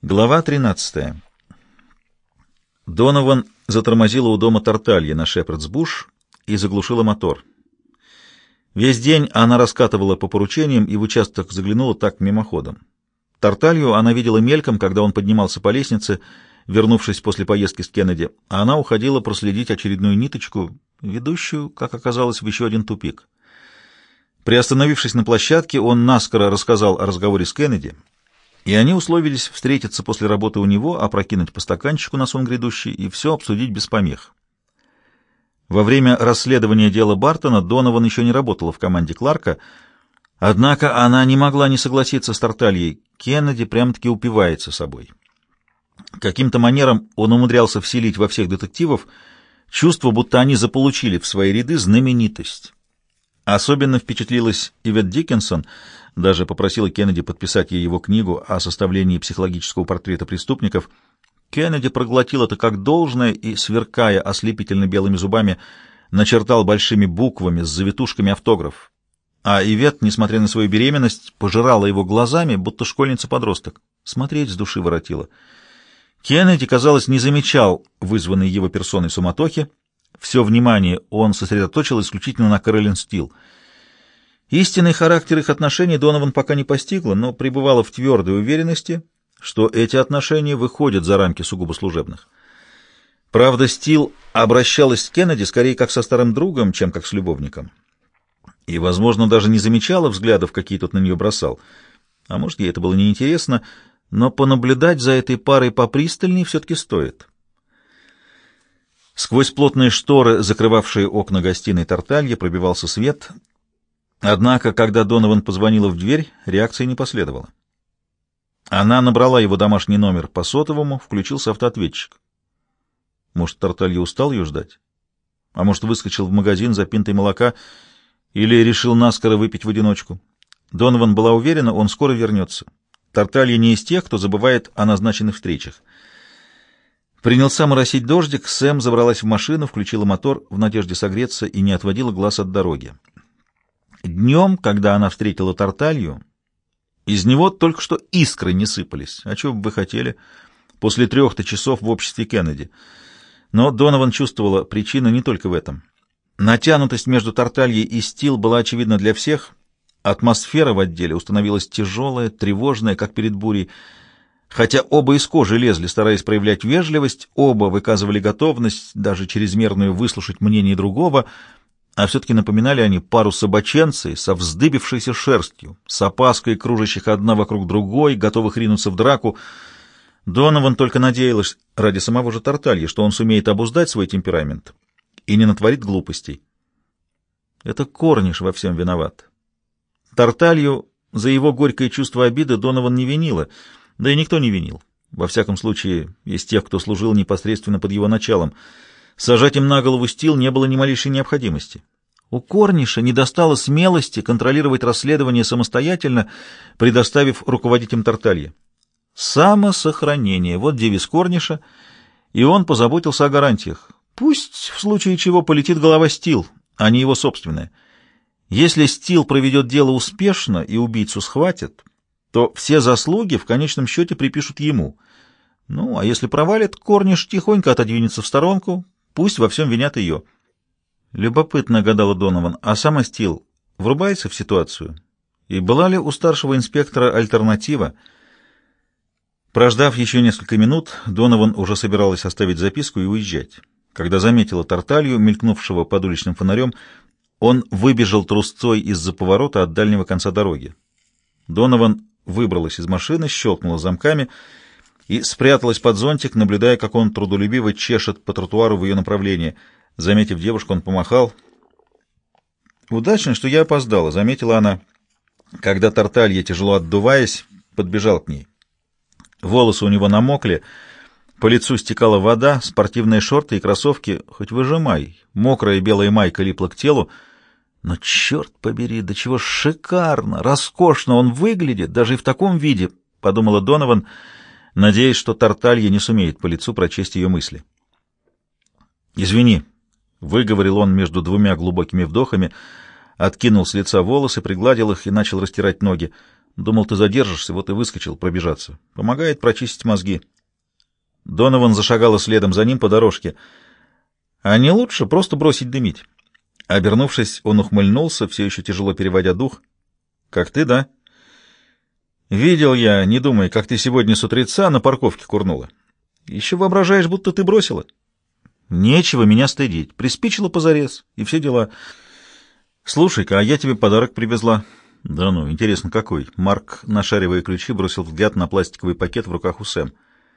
Глава 13. Донован затормозила у дома Тарталья на Шепардс-Буш и заглушила мотор. Весь день она раскатывала по поручениям и в участок заглянула так мимоходом. Тарталью она видела мельком, когда он поднимался по лестнице, вернувшись после поездки с Кеннеди, а она уходила проследить очередную ниточку, ведущую, как оказалось, в еще один тупик. Приостановившись на площадке, он наскоро рассказал о разговоре с Кеннеди, и они условились встретиться после работы у него, опрокинуть по стаканчику на сон грядущий и все обсудить без помех. Во время расследования дела Бартона Донован еще не работала в команде Кларка, однако она не могла не согласиться с Тартальей. Кеннеди прямо-таки упивается собой. Каким-то манером он умудрялся вселить во всех детективов чувство, будто они заполучили в свои ряды знаменитость. Особенно впечатлилась Ивет Диккенсон, даже попросила Кеннеди подписать ей его книгу о составлении психологического портрета преступников. Кеннеди проглотил это как должное и, сверкая ослепительно белыми зубами, начертал большими буквами с завитушками автограф. А Ивет, несмотря на свою беременность, пожирала его глазами, будто школьница-подросток. Смотреть с души воротило. Кеннеди, казалось, не замечал вызванной его персоной суматохи. Все внимание он сосредоточил исключительно на Кэролин Стил. Истинный характер их отношений Донован пока не постигла, но пребывала в твердой уверенности, что эти отношения выходят за рамки сугубо служебных. Правда, Стил обращалась с Кеннеди скорее как со старым другом, чем как с любовником. И, возможно, даже не замечала взглядов, какие тот на нее бросал. А может, ей это было неинтересно, но понаблюдать за этой парой попристальней все-таки стоит. Сквозь плотные шторы, закрывавшие окна гостиной Тарталья, пробивался свет. Однако, когда Донован позвонила в дверь, реакции не последовало. Она набрала его домашний номер по сотовому, включился автоответчик. Может, Тарталья устал ее ждать? А может, выскочил в магазин за пинтой молока или решил наскоро выпить в одиночку? Донован была уверена, он скоро вернется. Тарталья не из тех, кто забывает о назначенных встречах. Принялся моросить дождик, Сэм забралась в машину, включила мотор в надежде согреться и не отводила глаз от дороги. Днем, когда она встретила Тарталью, из него только что искры не сыпались. А чего бы вы хотели после 3 часов в обществе Кеннеди? Но Донован чувствовала, причина не только в этом. Натянутость между Тартальей и Стил была очевидна для всех. Атмосфера в отделе установилась тяжелая, тревожная, как перед бурей. Хотя оба из кожи лезли, стараясь проявлять вежливость, оба выказывали готовность, даже чрезмерную, выслушать мнение другого, а все-таки напоминали они пару собаченцей со вздыбившейся шерстью, с опаской кружащих одна вокруг другой, готовых ринуться в драку. Донован только надеялась ради самого же Тарталья, что он сумеет обуздать свой темперамент и не натворит глупостей. Это Корниш во всем виноват. Тарталью за его горькое чувство обиды Донован не винила, да и никто не винил. Во всяком случае, из тех, кто служил непосредственно под его началом. Сажать им на голову Стил не было ни малейшей необходимости. У Корниша не достало смелости контролировать расследование самостоятельно, предоставив руководить им Тарталье. Самосохранение — вот девиз Корниша, и он позаботился о гарантиях. Пусть в случае чего полетит голова Стил, а не его собственная. Если Стил проведет дело успешно и убийцу схватят, то все заслуги в конечном счете припишут ему. Ну, а если провалит, Корниш тихонько отодвинется в сторонку, пусть во всем винят ее. Любопытно, гадала Донован, а сама Стил врубается в ситуацию? И была ли у старшего инспектора альтернатива? Прождав еще несколько минут, Донован уже собиралась оставить записку и уезжать. Когда заметила Тарталью, мелькнувшего под уличным фонарем, он выбежал трусцой из-за поворота от дальнего конца дороги. Донован выбралась из машины, щелкнула замками и спряталась под зонтик, наблюдая, как он трудолюбиво чешет по тротуару в ее направлении. Заметив девушку, он помахал. «Удачно, что я опоздала», — заметила она, когда Тарталья, тяжело отдуваясь, подбежал к ней. Волосы у него намокли, по лицу стекала вода, спортивные шорты и кроссовки, хоть выжимай, мокрая белая майка липла к телу. Но, черт побери, до чего шикарно, роскошно он выглядит, даже и в таком виде, — подумала Донован, надеясь, что Тарталья не сумеет по лицу прочесть ее мысли. «Извини», — выговорил он между двумя глубокими вдохами, откинул с лица волосы, пригладил их и начал растирать ноги. Думал, ты задержишься, вот и выскочил пробежаться. Помогает прочистить мозги. Донован зашагала следом за ним по дорожке. А не лучше просто бросить дымить. Обернувшись, он ухмыльнулся, все еще тяжело переводя дух. Как ты, да? Видел я, не думай, как ты сегодня с утреца на парковке курнула. Еще воображаешь, будто ты бросила? Нечего меня стыдить. Приспичило позарез, и все дела. Слушай-ка, а я тебе подарок привезла. Да ну, интересно, какой? Марк, нашаривая ключи, бросил взгляд на пластиковый пакет в руках у Сэм.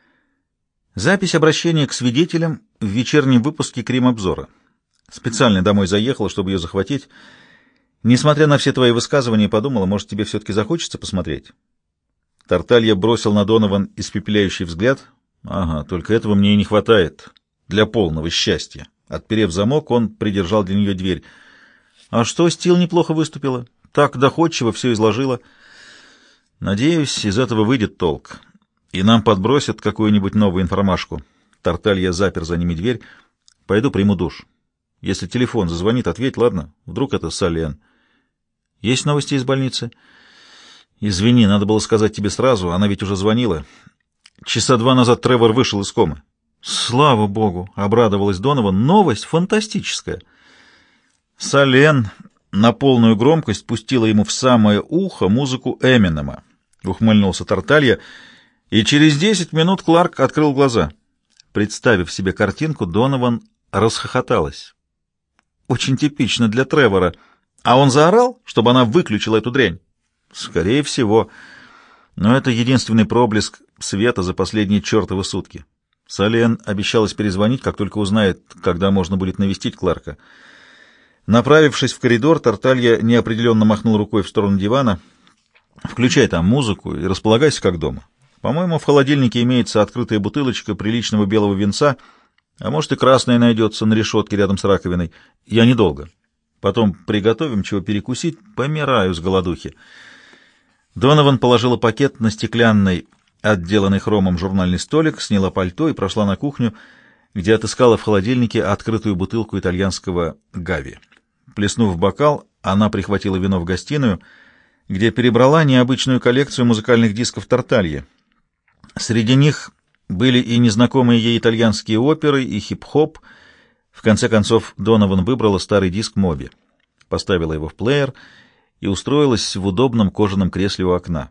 Запись обращения к свидетелям в вечернем выпуске «Крим-обзора». Специально домой заехала, чтобы ее захватить. Несмотря на все твои высказывания, подумала, может, тебе все-таки захочется посмотреть. Тарталья бросил на Донован испепеляющий взгляд. Ага, только этого мне и не хватает для полного счастья. Отперев замок, он придержал для нее дверь. А что, Стил неплохо выступила? Так доходчиво все изложила. Надеюсь, из этого выйдет толк. И нам подбросят какую-нибудь новую информашку. Тарталья запер за ними дверь. Пойду приму душ. Если телефон зазвонит, ответь, ладно? Вдруг это Сален. Есть новости из больницы? Извини, надо было сказать тебе сразу, она ведь уже звонила. Часа 2 назад Тревор вышел из комы. Слава богу, обрадовалась Донован. Новость фантастическая. Сален на полную громкость пустила ему в самое ухо музыку Эминема. Ухмыльнулся Тарталья, и через 10 минут Кларк открыл глаза. Представив себе картинку, Донован расхохоталась. Очень типично для Тревора. А он заорал, чтобы она выключила эту дрянь? Скорее всего. Но это единственный проблеск света за последние чертовы сутки. Сален обещалась перезвонить, как только узнает, когда можно будет навестить Кларка. Направившись в коридор, Тарталья неопределенно махнул рукой в сторону дивана. «Включай там музыку и располагайся как дома. По-моему, в холодильнике имеется открытая бутылочка приличного белого винца, а может и красная найдется на решетке рядом с раковиной. Я недолго. Потом приготовим чего перекусить, помираю с голодухи». Донован положила пакет на стеклянный, отделанный хромом журнальный столик, сняла пальто и прошла на кухню, где отыскала в холодильнике открытую бутылку итальянского гави. Плеснув в бокал, она прихватила вино в гостиную, где перебрала необычную коллекцию музыкальных дисков Тарталья. Среди них были и незнакомые ей итальянские оперы, и хип-хоп. В конце концов, Донован выбрала старый диск Моби, поставила его в плеер и устроилась в удобном кожаном кресле у окна.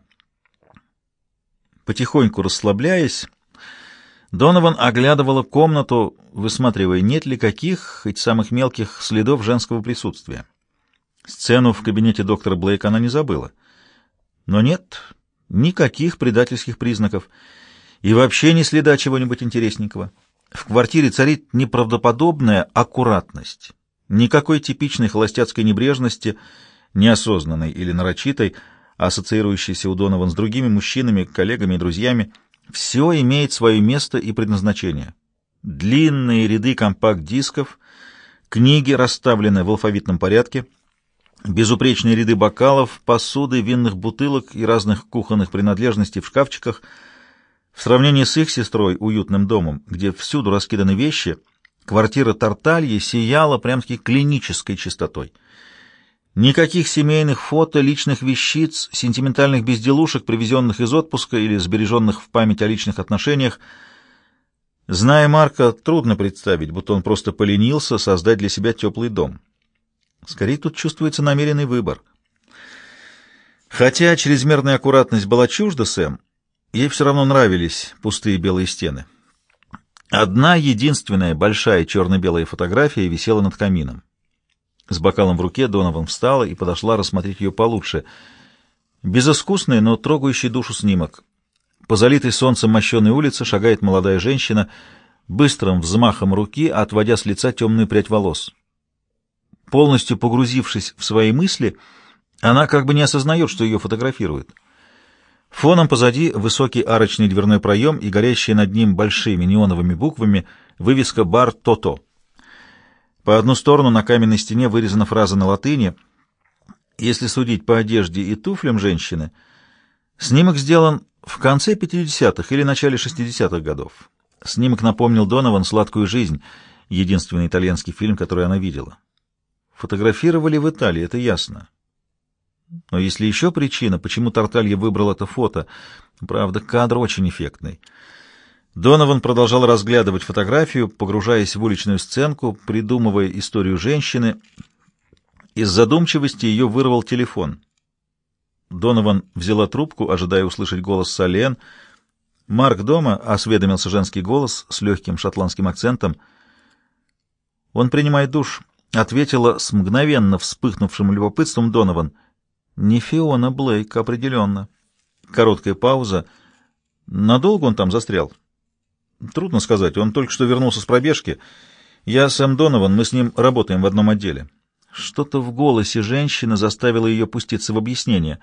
Потихоньку расслабляясь, Донован оглядывала комнату, высматривая, нет ли каких, хоть самых мелких, следов женского присутствия. Сцену в кабинете доктора Блейка она не забыла. Но нет никаких предательских признаков и вообще ни следа чего-нибудь интересненького. В квартире царит неправдоподобная аккуратность. Никакой типичной холостяцкой небрежности, неосознанной или нарочитой, ассоциирующейся у Донован с другими мужчинами, коллегами и друзьями. Все имеет свое место и предназначение. Длинные ряды компакт-дисков, книги расставлены в алфавитном порядке, безупречные ряды бокалов, посуды, винных бутылок и разных кухонных принадлежностей в шкафчиках. В сравнении с их сестрой, уютным домом, где всюду раскиданы вещи, квартира Тартальи сияла прям-таки клинической чистотой. Никаких семейных фото, личных вещиц, сентиментальных безделушек, привезенных из отпуска или сбереженных в память о личных отношениях. Зная Марка, трудно представить, будто он просто поленился создать для себя теплый дом. Скорее, тут чувствуется намеренный выбор. Хотя чрезмерная аккуратность была чужда Сэм, ей все равно нравились пустые белые стены. Одна единственная большая черно-белая фотография висела над камином. С бокалом в руке Донован встала и подошла рассмотреть ее получше. Безыскусный, но трогающий душу снимок. По залитой солнцем мощеной улице шагает молодая женщина, быстрым взмахом руки отводя с лица темную прядь волос. Полностью погрузившись в свои мысли, она как бы не осознает, что ее фотографируют. Фоном позади высокий арочный дверной проем и горящая над ним большими неоновыми буквами вывеска «Бар То-То». По одну сторону на каменной стене вырезана фраза на латыни. Если судить по одежде и туфлям женщины, снимок сделан в конце 50-х или начале 60-х годов. Снимок напомнил Донован «Сладкую жизнь», единственный итальянский фильм, который она видела. Фотографировали в Италии, это ясно. Но есть ли еще причина, почему Тарталья выбрал это фото? Правда, кадр очень эффектный. Донован продолжал разглядывать фотографию, погружаясь в уличную сценку, придумывая историю женщины. Из задумчивости ее вырвал телефон. Донован взяла трубку, ожидая услышать голос Солен. «Марк дома?» — осведомился женский голос с легким шотландским акцентом. «Он принимает душ», — ответила с мгновенно вспыхнувшим любопытством Донован. «Не Фиона Блейк, определенно». Короткая пауза. «Надолго он там застрял?» «Трудно сказать. Он только что вернулся с пробежки. Я Сэм Донован, мы с ним работаем в одном отделе». Что-то в голосе женщины заставило ее пуститься в объяснение.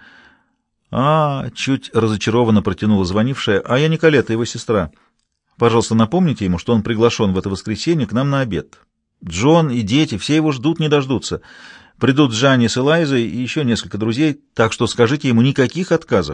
Чуть разочарованно протянула звонившая. «Я Николета, его сестра. Пожалуйста, напомните ему, что он приглашен в это воскресенье к нам на обед. Джон и дети, все его ждут, не дождутся. Придут Джанни с Элайзой и еще несколько друзей, так что скажите ему никаких отказов».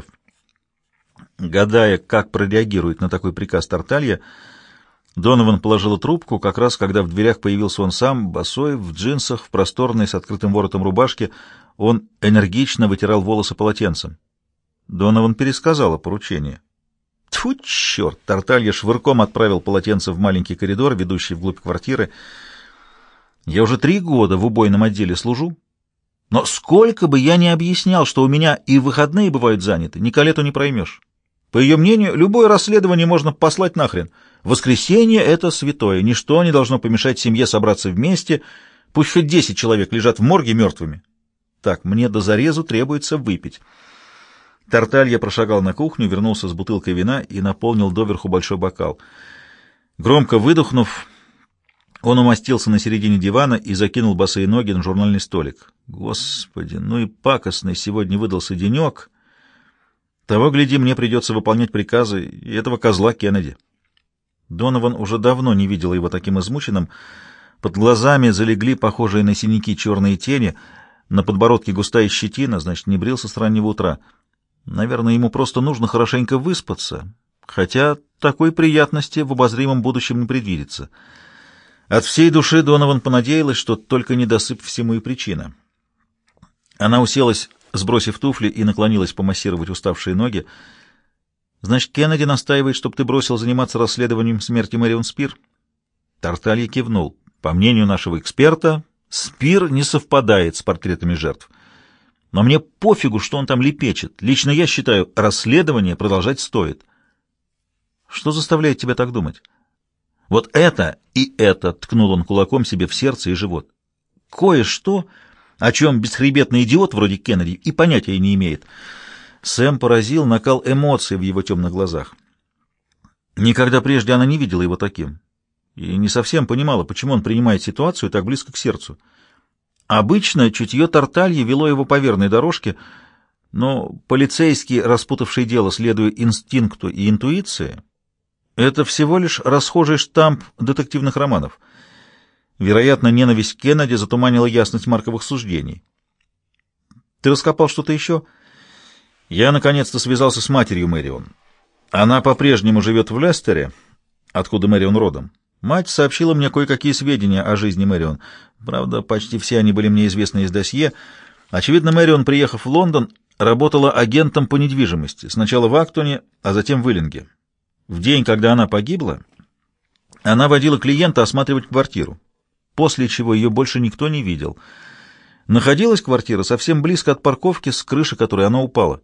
Гадая, как прореагирует на такой приказ Тарталья, Донован положила трубку, как раз когда в дверях появился он сам, босой, в джинсах, в просторной, с открытым воротом рубашке. Он энергично вытирал волосы полотенцем. Донован пересказала поручение. Тьфу, черт! Тарталья швырком отправил полотенце в маленький коридор, ведущий вглубь квартиры. «Я уже 3 года в убойном отделе служу, но сколько бы я ни объяснял, что у меня и выходные бывают заняты, Николету не проймешь. По ее мнению, любое расследование можно послать нахрен. Воскресенье — это святое, ничто не должно помешать семье собраться вместе, пусть хоть 10 человек лежат в морге мертвыми. Так, мне до зарезу требуется выпить». Тарталья прошагал на кухню, вернулся с бутылкой вина и наполнил доверху большой бокал. Громко выдохнув, он умостился на середине дивана и закинул босые ноги на журнальный столик. Господи, ну и пакостный сегодня выдался денек. Того, гляди, мне придется выполнять приказы этого козла Кеннеди. Донован уже давно не видел его таким измученным. Под глазами залегли похожие на синяки черные тени, на подбородке густая щетина, значит, не брился с раннего утра. Наверное, ему просто нужно хорошенько выспаться, хотя такой приятности в обозримом будущем не предвидится. От всей души Донован понадеялась, что только недосып всему и причина. Она уселась, сбросив туфли, и наклонилась помассировать уставшие ноги. «Значит, Кеннеди настаивает, чтобы ты бросил заниматься расследованием смерти Мэрион Спир?» Тарталья кивнул. «По мнению нашего эксперта, Спир не совпадает с портретами жертв. Но мне пофигу, что он там лепечет. Лично я считаю, расследование продолжать стоит». «Что заставляет тебя так думать?» «Вот это и это», — ткнул он кулаком себе в сердце и живот. «Кое-что, о чем бесхребетный идиот вроде Кеннеди и понятия не имеет». Сэм поразил накал эмоций в его темных глазах. Никогда прежде она не видела его таким и не совсем понимала, почему он принимает ситуацию так близко к сердцу. Обычно чутье Тартальи вело его по верной дорожке, но полицейский, распутавший дело, следуя инстинкту и интуиции, это всего лишь расхожий штамп детективных романов. Вероятно, ненависть к Кеннеди затуманила ясность Марковых суждений. «Ты раскопал что-то еще?» «Я наконец-то связался с матерью Мэрион. Она по-прежнему живет в Лестере, откуда Мэрион родом. Мать сообщила мне кое-какие сведения о жизни Мэрион. Правда, почти все они были мне известны из досье. Очевидно, Мэрион, приехав в Лондон, работала агентом по недвижимости, сначала в Актоне, а затем в Иллинге. В день, когда она погибла, она водила клиента осматривать квартиру, после чего ее больше никто не видел. Находилась квартира совсем близко от парковки, с крыши которой она упала».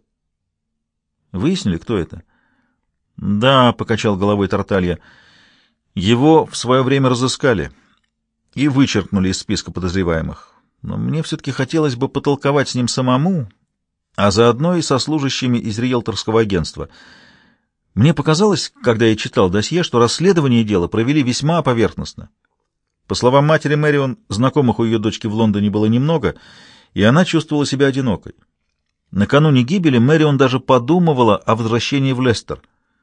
«Выяснили, кто это?» «Да», — покачал головой Тарталья, — «его в свое время разыскали и вычеркнули из списка подозреваемых. Но мне все-таки хотелось бы потолковать с ним самому, а заодно и со служащими из риэлторского агентства. Мне показалось, когда я читал досье, что расследование дела провели весьма поверхностно. По словам матери Мэрион, знакомых у ее дочки в Лондоне было немного, и она чувствовала себя одинокой. Накануне гибели Мэрион даже подумывала о возвращении в Лестер.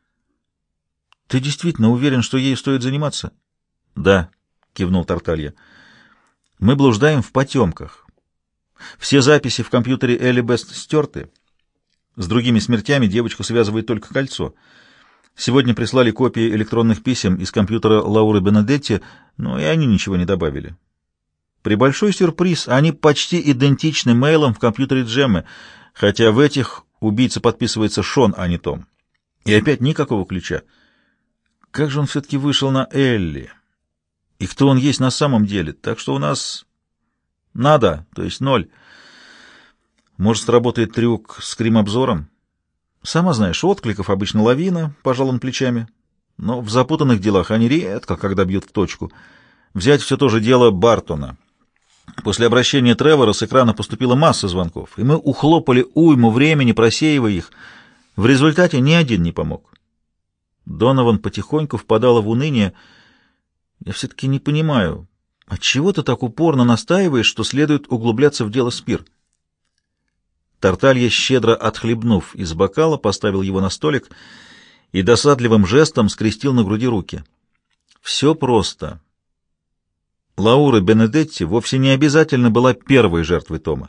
«Ты действительно уверен, что ей стоит заниматься?» «Да», — кивнул Тарталья. «Мы блуждаем в потемках. Все записи в компьютере Элли Бест стерты. С другими смертями девочку связывает только кольцо. Сегодня прислали копии электронных писем из компьютера Лауры Бенедетти, но и они ничего не добавили. При большой сюрприз, они почти идентичны мейлам в компьютере Джеммы, хотя в этих убийца подписывается Шон, а не Том. И опять никакого ключа. Как же он все-таки вышел на Элли? И кто он есть на самом деле? Так что у нас нада, то есть 0. Может, сработает трюк с крим-обзором? Сама знаешь, откликов обычно лавина, пожал он плечами. Но в запутанных делах они редко, когда бьют в точку. Взять все то же дело Бартона. После обращения Тревора с экрана поступила масса звонков, и мы ухлопали уйму времени, просеивая их. В результате ни один не помог. Донован потихоньку впадала в уныние. Я все-таки не понимаю, отчего ты так упорно настаиваешь, что следует углубляться в дело Спир? Тарталья, щедро отхлебнув из бокала, поставил его на столик и досадливым жестом скрестил на груди руки. Все просто. Лаура Бенедетти вовсе не обязательно была первой жертвой Тома.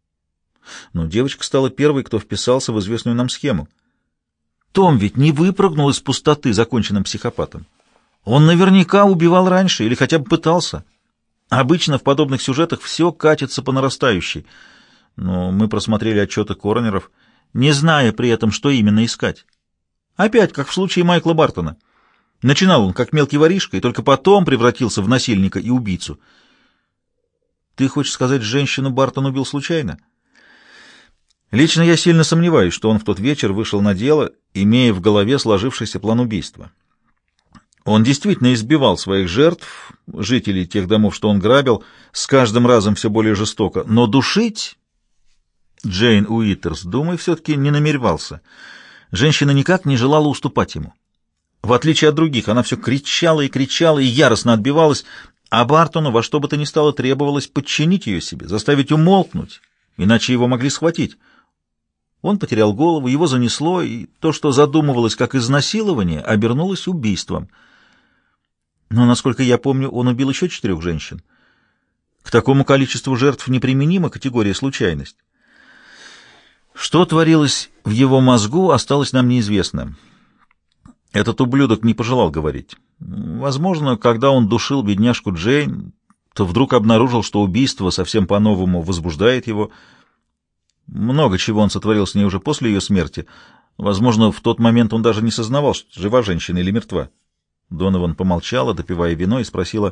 Но девочка стала первой, кто вписался в известную нам схему. Том ведь не выпрыгнул из пустоты законченным психопатом. Он наверняка убивал раньше или хотя бы пытался. Обычно в подобных сюжетах все катится по нарастающей. Но мы просмотрели отчеты коронеров, не зная при этом, что именно искать. Опять, как в случае Майкла Бартона. Начинал он как мелкий воришка и только потом превратился в насильника и убийцу. Ты хочешь сказать, женщину Бартон убил случайно? Лично я сильно сомневаюсь, что он в тот вечер вышел на дело, имея в голове сложившийся план убийства. Он действительно избивал своих жертв, жителей тех домов, что он грабил, с каждым разом все более жестоко, но душить Джейн Уитерс, думаю, все-таки не намеревался. Женщина никак не желала уступать ему. В отличие от других, она все кричала и яростно отбивалась, а Бартону во что бы то ни стало требовалось подчинить ее себе, заставить умолкнуть, иначе его могли схватить. Он потерял голову, его занесло, и то, что задумывалось как изнасилование, обернулось убийством. Но, насколько я помню, он убил еще 4 женщин. К такому количеству жертв неприменима категория случайность. Что творилось в его мозгу, осталось нам неизвестным. Этот ублюдок не пожелал говорить. Возможно, когда он душил бедняжку Джейн, то вдруг обнаружил, что убийство совсем по-новому возбуждает его. Много чего он сотворил с ней уже после ее смерти. Возможно, в тот момент он даже не сознавал, что жива женщина или мертва. Донован помолчала, допивая вино, и спросила: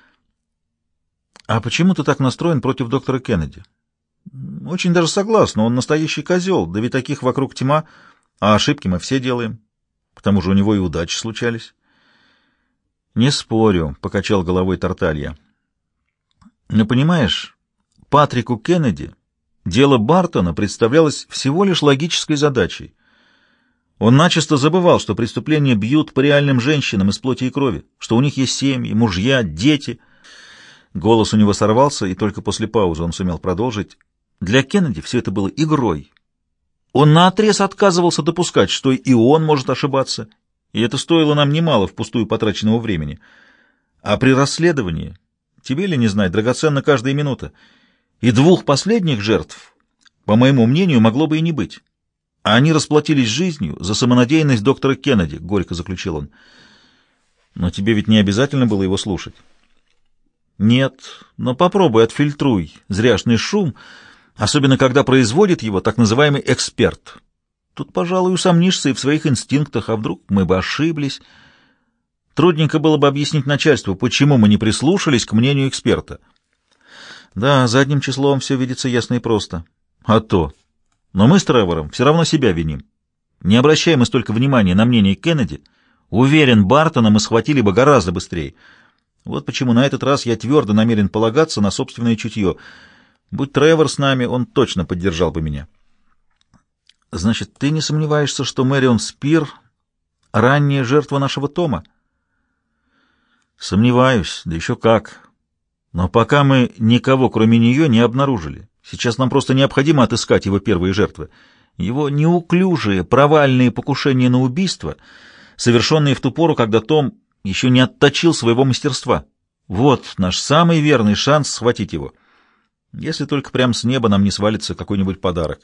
«А почему ты так настроен против доктора Кеннеди?» «Очень даже согласна, он настоящий козел, да ведь таких вокруг тьма, а ошибки мы все делаем. К тому же у него и удачи случались». «Не спорю», — покачал головой Тарталья. «Но понимаешь, Патрику Кеннеди дело Бартона представлялось всего лишь логической задачей. Он начисто забывал, что преступления бьют по реальным женщинам из плоти и крови, что у них есть семьи, мужья, дети». Голос у него сорвался, и только после паузы он сумел продолжить. Для Кеннеди все это было игрой. Он наотрез отказывался допускать, что и он может ошибаться, и это стоило нам немало впустую потраченного времени. А при расследовании, тебе ли не знать, драгоценна каждая минута, и 2 последних жертв, по моему мнению, могло бы и не быть. А они расплатились жизнью за самонадеянность доктора Кеннеди, — горько заключил он. Но тебе ведь не обязательно было его слушать. Нет, но попробуй отфильтруй зряшный шум, особенно когда производит его так называемый эксперт. Тут, пожалуй, усомнишься и в своих инстинктах, а вдруг мы бы ошиблись. Трудненько было бы объяснить начальству, почему мы не прислушались к мнению эксперта. Да, задним числом все видится ясно и просто. А то. Но мы с Тревором все равно себя виним. Не обращаем мы столько внимания на мнение Кеннеди. Уверен, Бартона мы схватили бы гораздо быстрее. Вот почему на этот раз я твердо намерен полагаться на собственное чутье. Будь Тревор с нами, он точно поддержал бы меня. Значит, ты не сомневаешься, что Мэрион Спир — ранняя жертва нашего Тома? Сомневаюсь, да еще как. Но пока мы никого, кроме нее, не обнаружили. Сейчас нам просто необходимо отыскать его первые жертвы. Его неуклюжие, провальные покушения на убийство, совершенные в ту пору, когда Том еще не отточил своего мастерства. Вот наш самый верный шанс схватить его. Если только прямо с неба нам не свалится какой-нибудь подарок.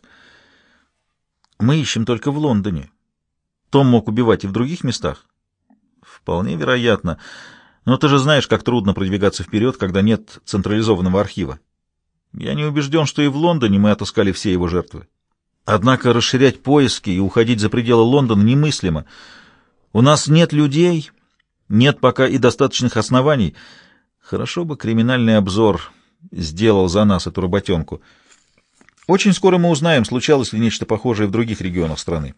Мы ищем только в Лондоне. Том мог убивать и в других местах? Вполне вероятно. Но ты же знаешь, как трудно продвигаться вперед, когда нет централизованного архива. Я не убежден, что и в Лондоне мы отыскали все его жертвы. Однако расширять поиски и уходить за пределы Лондона немыслимо. У нас нет людей, нет пока и достаточных оснований. Хорошо бы криминальный обзор сделал за нас эту работенку. Очень скоро мы узнаем, случалось ли нечто похожее в других регионах страны.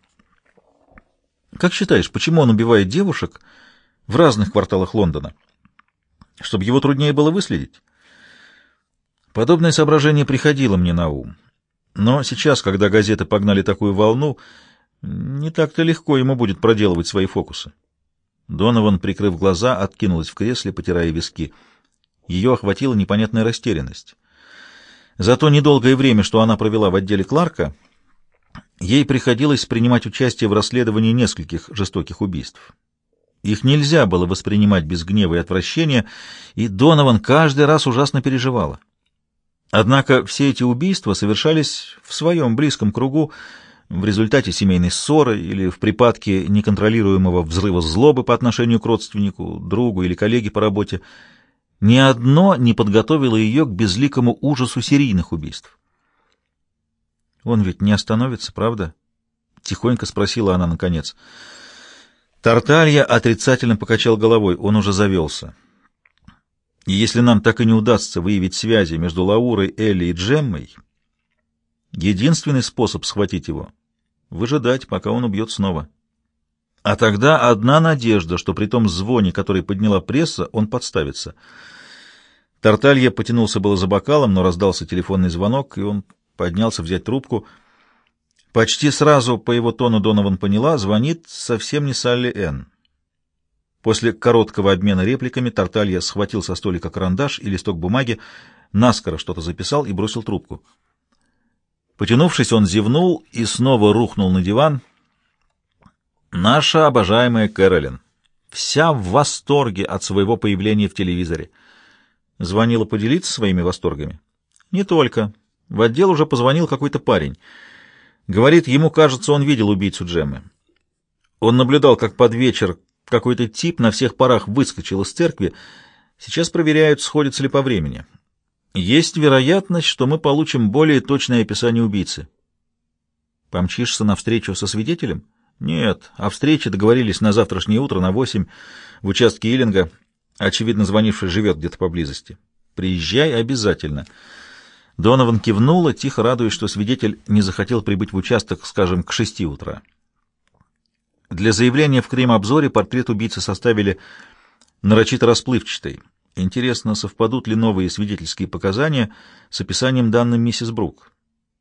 Как считаешь, почему он убивает девушек в разных кварталах Лондона? Чтобы его труднее было выследить? Подобное соображение приходило мне на ум. Но сейчас, когда газеты погнали такую волну, не так-то легко ему будет проделывать свои фокусы. Донован, прикрыв глаза, откинулась в кресле, потирая виски. Ее охватила непонятная растерянность. За то недолгое время, что она провела в отделе Кларка, ей приходилось принимать участие в расследовании нескольких жестоких убийств. Их нельзя было воспринимать без гнева и отвращения, и Донован каждый раз ужасно переживала. Однако все эти убийства совершались в своем близком кругу, в результате семейной ссоры или в припадке неконтролируемого взрыва злобы по отношению к родственнику, другу или коллеге по работе. Ни одно не подготовило ее к безликому ужасу серийных убийств. «Он ведь не остановится, правда?» — тихонько спросила она наконец. Тарталья отрицательно покачал головой. Он уже завелся. И если нам так и не удастся выявить связи между Лаурой, Элли и Джеммой, единственный способ схватить его — выжидать, пока он убьет снова. А тогда одна надежда, что при том звоне, который подняла пресса, он подставится. Тарталья потянулся было за бокалом, но раздался телефонный звонок, и он поднялся взять трубку. Почти сразу по его тону Донован поняла, звонит совсем не Салли Энн. После короткого обмена репликами Тарталья схватил со столика карандаш и листок бумаги, наскоро что-то записал и бросил трубку. Потянувшись, он зевнул и снова рухнул на диван. Наша обожаемая Кэролин, вся в восторге от своего появления в телевизоре. Звонила поделиться своими восторгами? Не только. В отдел уже позвонил какой-то парень. Говорит, ему кажется, он видел убийцу Джеммы. Он наблюдал, как под вечер какой-то тип на всех парах выскочил из церкви. Сейчас проверяют, сходится ли по времени. Есть вероятность, что мы получим более точное описание убийцы. Помчишься на встречу со свидетелем? Нет, о встрече договорились на завтрашнее утро на 8 в участке Иллинга. Очевидно, звонивший живет где-то поблизости. Приезжай обязательно. Донован кивнула, тихо радуясь, что свидетель не захотел прибыть в участок, скажем, к 6 утра. Для заявления в крим-обзоре портрет убийцы составили нарочито расплывчатый. Интересно, совпадут ли новые свидетельские показания с описанием данным миссис Брук.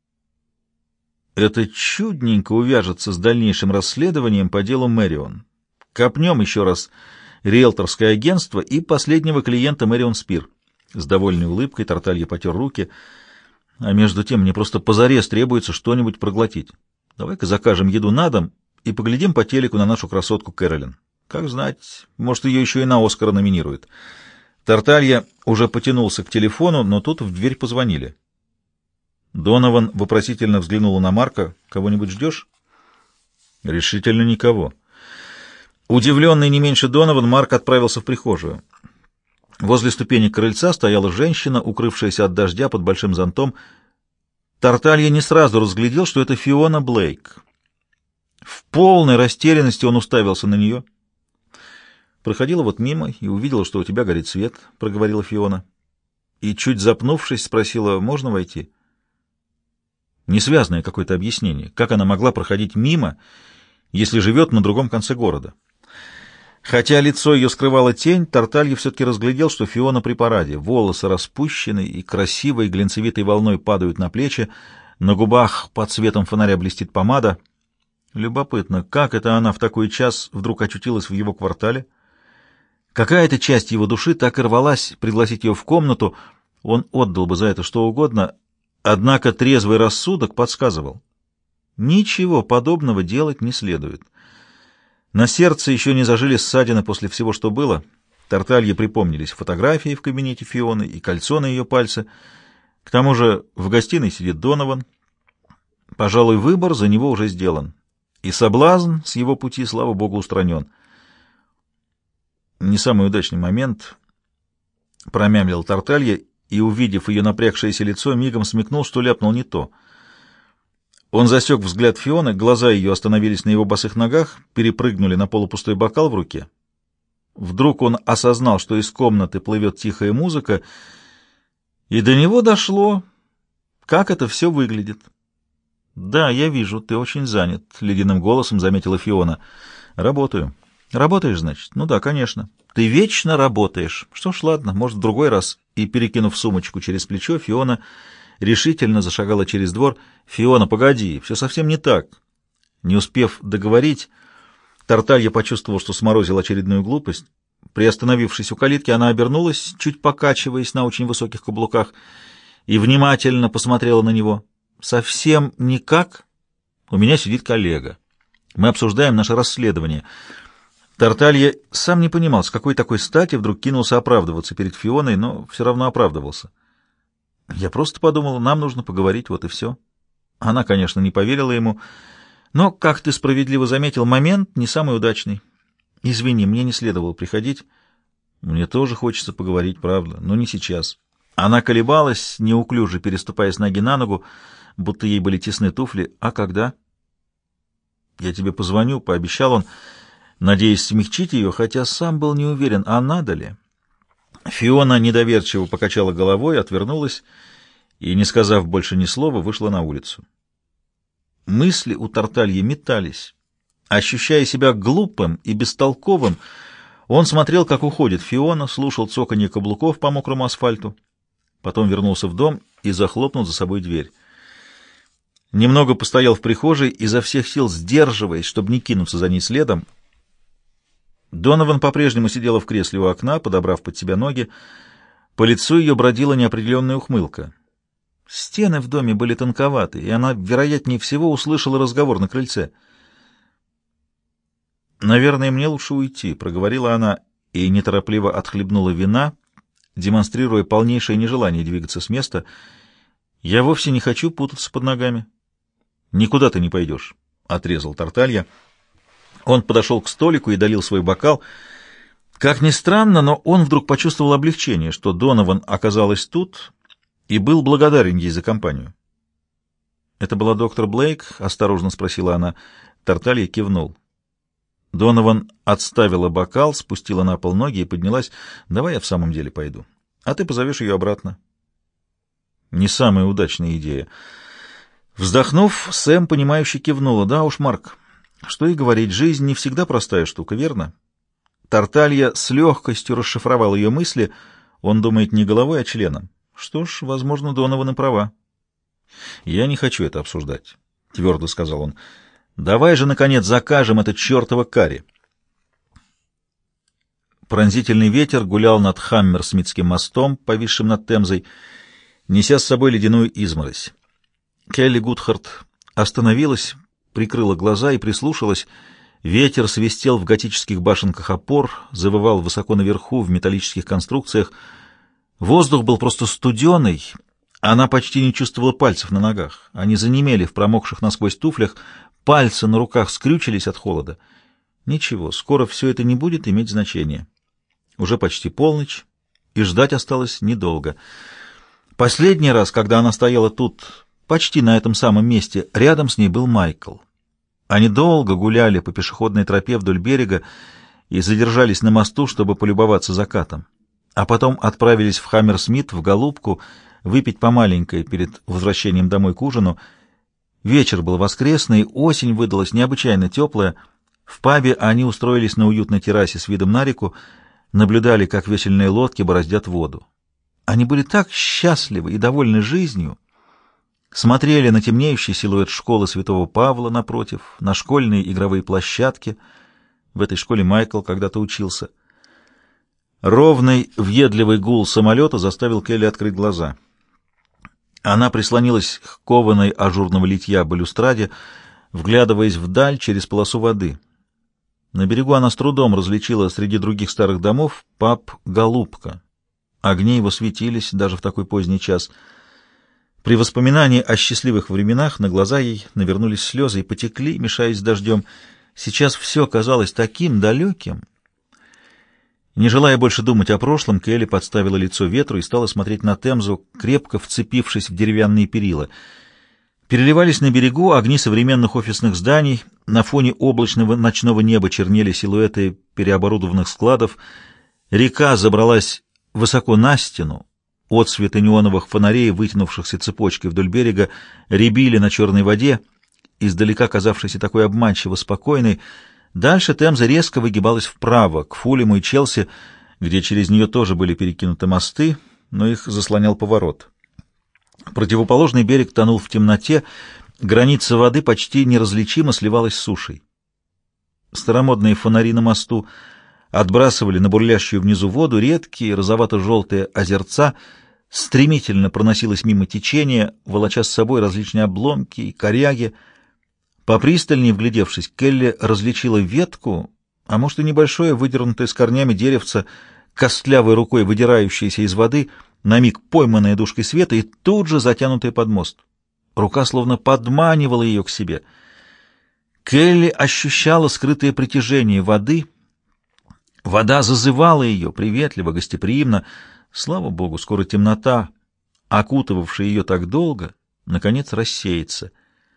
Это чудненько увяжется с дальнейшим расследованием по делу Мэрион. Копнем еще раз риэлторское агентство и последнего клиента Мэрион Спир. С довольной улыбкой Тарталья потер руки. А между тем мне просто позарез требуется что-нибудь проглотить. Давай-ка закажем еду на дом и поглядим по телеку на нашу красотку Кэролин. Как знать, может, ее еще и на Оскара номинируют. Тарталья уже потянулся к телефону, но тут в дверь позвонили. Донован вопросительно взглянула на Марка. «Кого-нибудь ждешь?» «Решительно никого». Удивленный не меньше Донован, Марк отправился в прихожую. Возле ступенек крыльца стояла женщина, укрывшаяся от дождя под большим зонтом. Тарталья не сразу разглядел, что это Фиона Блейк. В полной растерянности он уставился на нее. «Проходила вот мимо и увидела, что у тебя горит свет», — проговорила Фиона. И, чуть запнувшись, спросила, «Можно войти?» Несвязное какое-то объяснение. Как она могла проходить мимо, если живет на другом конце города? Хотя лицо ее скрывала тень, Тарталья все-таки разглядел, что Фиона при параде. Волосы распущены и красивой глинцевитой волной падают на плечи, на губах под светом фонаря блестит помада. Любопытно, как это она в такой час вдруг очутилась в его квартале? Какая-то часть его души так и рвалась пригласить ее в комнату, он отдал бы за это что угодно, однако трезвый рассудок подсказывал. Ничего подобного делать не следует. На сердце еще не зажили ссадины после всего, что было. Тарталье припомнились фотографии в кабинете Фионы и кольцо на ее пальце. К тому же в гостиной сидит Донован. Пожалуй, выбор за него уже сделан. И соблазн с его пути, слава богу, устранен. Не самый удачный момент, — промямлил Тарталья и, увидев ее напрягшееся лицо, мигом смекнул, что ляпнул не то. Он засек взгляд Фионы, глаза ее остановились на его босых ногах, перепрыгнули на полупустой бокал в руке. Вдруг он осознал, что из комнаты плывет тихая музыка, и до него дошло, как это все выглядит. — Да, я вижу, ты очень занят, — ледяным голосом заметила Фиона. — Работаю. — Работаешь, значит? Ну да, конечно. Ты вечно работаешь. Что ж, ладно, может, в другой раз. И, перекинув сумочку через плечо, Фиона решительно зашагала через двор. — Фиона, погоди, все совсем не так. Не успев договорить, Тарталья почувствовал, что сморозил очередную глупость. Приостановившись у калитки, она обернулась, чуть покачиваясь на очень высоких каблуках, и внимательно посмотрела на него. «Совсем никак? У меня сидит коллега. Мы обсуждаем наше расследование». Тарталья сам не понимал, с какой такой стати вдруг кинулся оправдываться перед Фионой, но все равно оправдывался. «Я просто подумал, нам нужно поговорить, вот и все». Она, конечно, не поверила ему, но, как ты справедливо заметил, момент не самый удачный. Извини, мне не следовало приходить. Мне тоже хочется поговорить, правда, но не сейчас. Она колебалась, неуклюже переступая с ноги на ногу, будто ей были тесны туфли. А когда? Я тебе позвоню, пообещал он, надеясь смягчить ее, хотя сам был не уверен, а надо ли. Фиона недоверчиво покачала головой, отвернулась и, не сказав больше ни слова, вышла на улицу. Мысли у Тартальи метались. Ощущая себя глупым и бестолковым, он смотрел, как уходит Фиона, слушал цоканье каблуков по мокрому асфальту, потом вернулся в дом и захлопнул за собой дверь. Немного постоял в прихожей, изо всех сил сдерживаясь, чтобы не кинуться за ней следом. Донован по-прежнему сидела в кресле у окна, подобрав под себя ноги. По лицу ее бродила неопределенная ухмылка. Стены в доме были тонковаты, и она, вероятнее всего, услышала разговор на крыльце. «Наверное, мне лучше уйти», — проговорила она и неторопливо отхлебнула вина, демонстрируя полнейшее нежелание двигаться с места. «Я вовсе не хочу путаться под ногами». «Никуда ты не пойдешь», — отрезал Тарталья. Он подошел к столику и долил свой бокал. Как ни странно, но он вдруг почувствовал облегчение, что Донован оказалась тут, и был благодарен ей за компанию. «Это была доктор Блейк?» — осторожно спросила она. Тарталья кивнул. Донован отставила бокал, спустила на пол ноги и поднялась. «Давай я в самом деле пойду, а ты позовешь ее обратно». Не самая удачная идея. Вздохнув, Сэм, понимающе кивнула. «Да уж, Марк, что и говорить, жизнь не всегда простая штука, верно?» Тарталья с легкостью расшифровал ее мысли. Он думает не головой, а членом. Что ж, возможно, Донован и права. «Я не хочу это обсуждать», — твердо сказал он. «Давай же, наконец, закажем это чертово карри». Пронзительный ветер гулял над Хаммерсмитским мостом, повисшим над Темзой, неся с собой ледяную изморозь. Келли Гудхарт остановилась, прикрыла глаза и прислушалась. Ветер свистел в готических башенках опор, завывал высоко наверху в металлических конструкциях. Воздух был просто студеный, она почти не чувствовала пальцев на ногах. Они занемели в промокших насквозь туфлях, пальцы на руках скрючились от холода. Ничего, скоро все это не будет иметь значения. Уже почти полночь, и ждать осталось недолго. Последний раз, когда она стояла тут, почти на этом самом месте, рядом с ней был Майкл. Они долго гуляли по пешеходной тропе вдоль берега и задержались на мосту, чтобы полюбоваться закатом. А потом отправились в Хаммерсмит, в Голубку, выпить по маленькой перед возвращением домой к ужину. Вечер был воскресный, осень выдалась необычайно теплая. В пабе они устроились на уютной террасе с видом на реку, наблюдали, как весельные лодки бороздят воду. Они были так счастливы и довольны жизнью, смотрели на темнеющий силуэт школы Святого Павла напротив, на школьные игровые площадки. В этой школе Майкл когда-то учился. Ровный, въедливый гул самолета заставил Келли открыть глаза. Она прислонилась к кованой ажурного литья балюстраде, вглядываясь вдаль через полосу воды. На берегу она с трудом различила среди других старых домов паб «Голубка». Огни его светились даже в такой поздний час. При воспоминании о счастливых временах на глаза ей навернулись слезы и потекли, мешаясь с дождем. Сейчас все казалось таким далеким. Не желая больше думать о прошлом, Келли подставила лицо ветру и стала смотреть на Темзу, крепко вцепившись в деревянные перила. Переливались на берегу огни современных офисных зданий, на фоне облачного ночного неба чернели силуэты переоборудованных складов, река забралась высоко на стену, отсветы неоновых фонарей, вытянувшихся цепочкой вдоль берега, рябили на черной воде, издалека казавшейся такой обманчиво спокойной. Дальше Темза резко выгибалась вправо, к Фулему и Челси, где через нее тоже были перекинуты мосты, но их заслонял поворот. Противоположный берег тонул в темноте, граница воды почти неразличимо сливалась с сушей. Старомодные фонари на мосту отбрасывали на бурлящую внизу воду редкие розовато-желтые озерца, стремительно проносилось мимо течения, волоча с собой различные обломки и коряги. Попристальнее вглядевшись, Келли различила ветку, а может и небольшое, выдернутое с корнями деревце, костлявой рукой выдирающееся из воды, на миг пойманное душкой света и тут же затянутое под мост. Рука словно подманивала ее к себе. Келли ощущала скрытое притяжение воды. Вода зазывала ее приветливо, гостеприимно. Слава богу, скоро темнота, окутывавшая ее так долго, наконец рассеется.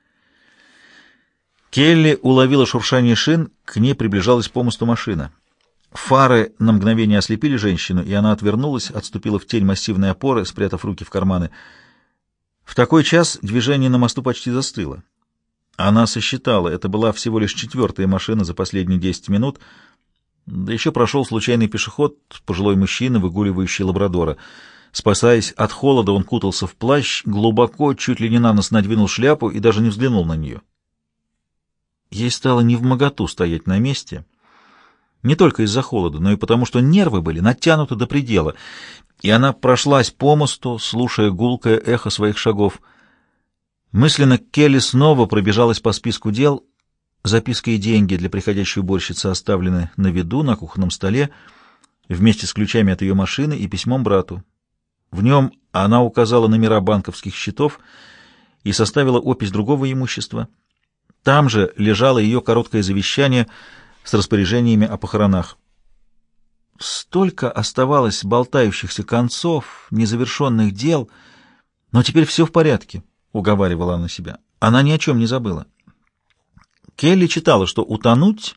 Келли уловила шуршание шин, к ней приближалась по мосту машина. Фары на мгновение ослепили женщину, и она отвернулась, отступила в тень массивной опоры, спрятав руки в карманы. В такой час движение на мосту почти застыло. Она сосчитала, это была всего лишь 4-я машина за последние 10 минут, да еще прошел случайный пешеход, пожилой мужчина, выгуливающий лабрадора. Спасаясь от холода, он кутался в плащ, глубоко, чуть ли не на нос надвинул шляпу и даже не взглянул на нее. Ей стало невмоготу стоять на месте, не только из-за холода, но и потому, что нервы были натянуты до предела, и она прошлась по мосту, слушая гулкое эхо своих шагов. Мысленно Келли снова пробежалась по списку дел. Записка и деньги для приходящей уборщицы оставлены на виду, на кухонном столе, вместе с ключами от ее машины и письмом брату. В нем она указала номера банковских счетов и составила опись другого имущества. Там же лежало ее короткое завещание с распоряжениями о похоронах. Столько оставалось болтающихся концов, незавершенных дел, но теперь все в порядке, — уговаривала она себя. Она ни о чем не забыла. Келли читала, что утонуть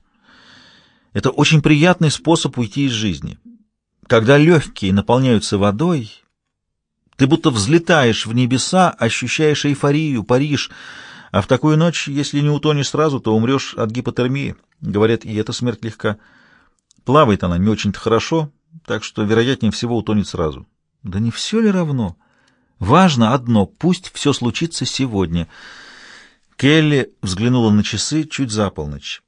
— это очень приятный способ уйти из жизни. Когда легкие наполняются водой, ты будто взлетаешь в небеса, ощущаешь эйфорию, Париж, а в такую ночь, если не утонешь сразу, то умрешь от гипотермии. Говорят, и эта смерть легка. Плавает она не очень-то хорошо, так что, вероятнее всего, утонет сразу. Да не все ли равно? Важно одно — пусть все случится сегодня. Келли взглянула на часы чуть за полночь.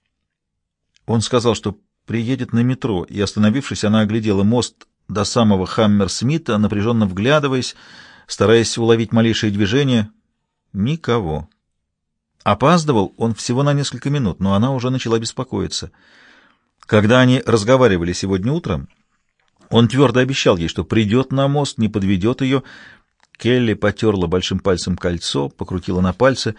Он сказал, что приедет на метро, и, остановившись, она оглядела мост до самого Хаммерсмита, напряженно вглядываясь, стараясь уловить малейшие движения. Никого. Опаздывал он всего на несколько минут, но она уже начала беспокоиться. Когда они разговаривали сегодня утром, он твердо обещал ей, что придет на мост, не подведет ее. Келли потерла большим пальцем кольцо, покрутила на пальце.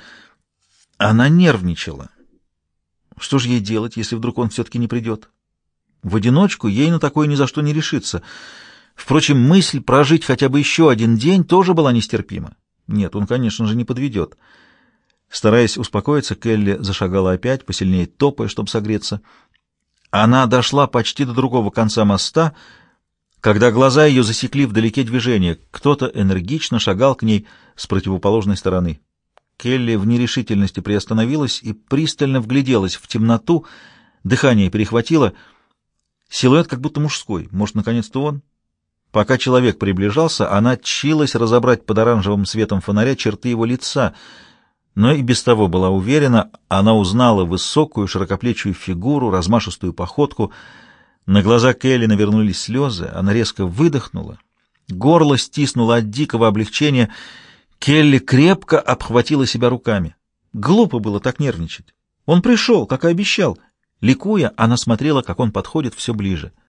Она нервничала. Что же ей делать, если вдруг он все-таки не придет? В одиночку ей на такое ни за что не решиться. Впрочем, мысль прожить хотя бы еще один день тоже была нестерпима. Нет, он, конечно же, не подведет. Стараясь успокоиться, Келли зашагала опять, посильнее топая, чтобы согреться. Она дошла почти до другого конца моста, когда глаза ее засекли вдалеке движение. Кто-то энергично шагал к ней с противоположной стороны. Келли в нерешительности приостановилась и пристально вгляделась в темноту, дыхание перехватило. Силуэт как будто мужской, может, наконец-то он? Пока человек приближался, она тщилась разобрать под оранжевым светом фонаря черты его лица, но и без того была уверена, она узнала высокую широкоплечую фигуру, размашистую походку. На глаза Келли навернулись слезы, она резко выдохнула, горло стиснуло от дикого облегчения. Келли крепко обхватила себя руками. Глупо было так нервничать. Он пришел, как и обещал. Ликуя, она смотрела, как он подходит все ближе.